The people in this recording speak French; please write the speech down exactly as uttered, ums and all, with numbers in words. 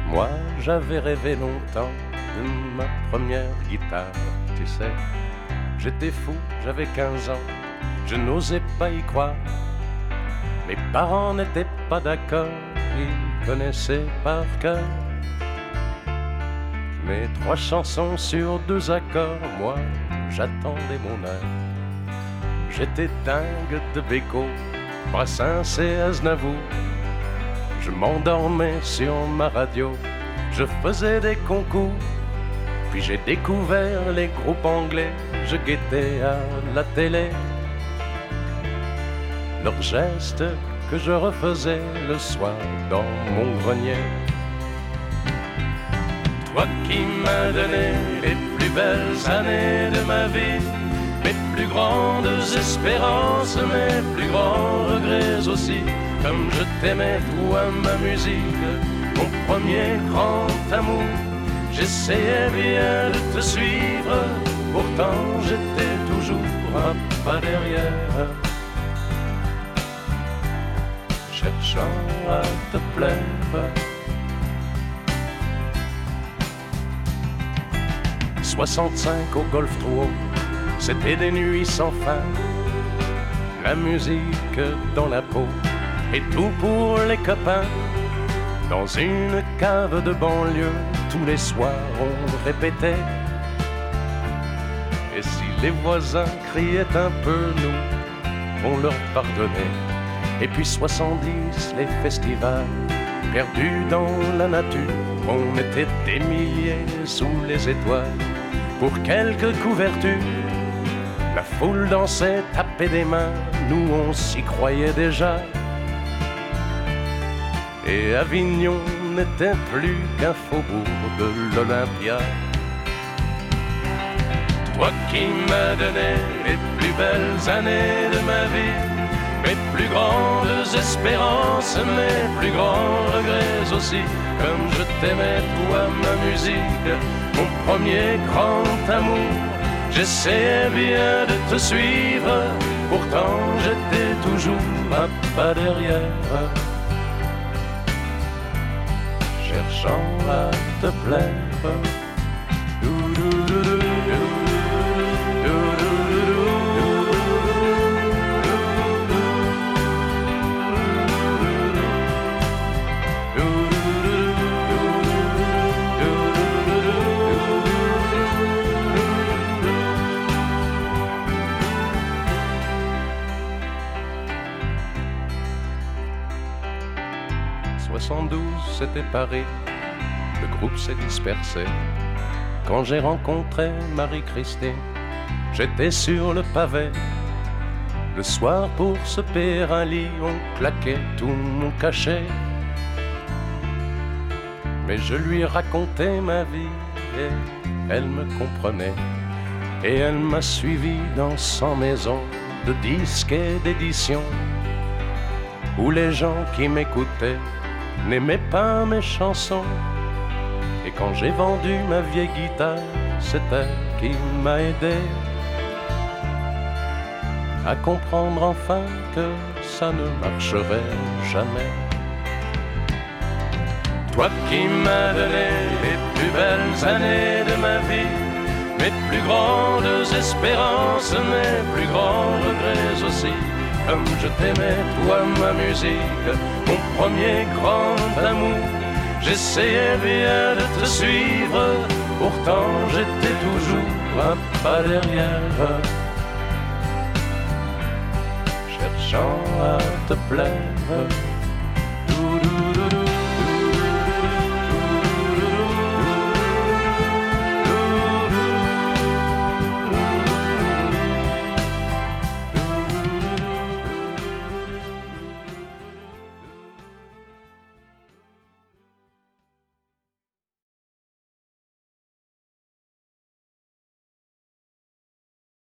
Moi, j'avais rêvé longtemps de ma première guitare, tu sais. J'étais fou, j'avais quinze ans, je n'osais pas y croire. Mes parents n'étaient pas d'accord, ils connaissaient par cœur mes trois chansons sur deux accords. Moi, j'attendais mon heure. J'étais dingue de Beko, Brassens et Aznavour. Je m'endormais sur ma radio, je faisais des concours. Puis j'ai découvert les groupes anglais, je guettais à la télé leurs gestes que je refaisais le soir dans mon grenier. Toi qui m'as donné les plus belles années de ma vie, mes plus grandes espérances, mes plus grands regrets aussi. Comme je t'aimais, toi, ma musique, mon premier grand amour. J'essayais bien de te suivre, pourtant j'étais toujours un pas derrière, cherchant à te plaire. soixante-cinq au Golf trois, c'était des nuits sans fin, la musique dans la peau et tout pour les copains. Dans une cave de banlieue, tous les soirs on répétait. Et si les voisins criaient un peu, nous, on leur pardonnait. Et puis soixante-dix, les festivals, perdus dans la nature. On était des milliers sous les étoiles, pour quelques couvertures. La foule dansait, tapait des mains, nous on s'y croyait déjà. Et Avignon n'était plus qu'un faubourg de l'Olympia. Toi qui m'as donné les plus belles années de ma vie, mes plus grandes espérances, mes plus grands regrets aussi. Comme je t'aimais, toi, ma musique, mon premier grand amour. J'essayais bien de te suivre, pourtant j'étais toujours un pas derrière, cherchant à te plaire. soixante-douze, c'était Paris, le groupe s'est dispersé. Quand j'ai rencontré Marie-Christine, j'étais sur le pavé. Le soir, pour se payer un lit, on claquait tout mon cachet. Mais je lui racontais ma vie et elle me comprenait. Et elle m'a suivi dans cent maisons de disques et d'éditions, où les gens qui m'écoutaient n'aimaient pas mes chansons. Et quand j'ai vendu ma vieille guitare, c'est elle qui m'a aidé à comprendre enfin que ça ne marcherait jamais. Toi qui m'as donné les plus belles années de ma vie, mes plus grandes espérances, mes plus grands regrets aussi. Comme je t'aimais, toi, ma musique, mon premier grand amour. J'essayais bien de te suivre, pourtant j'étais toujours un pas derrière, cherchant à te plaire. Doudou.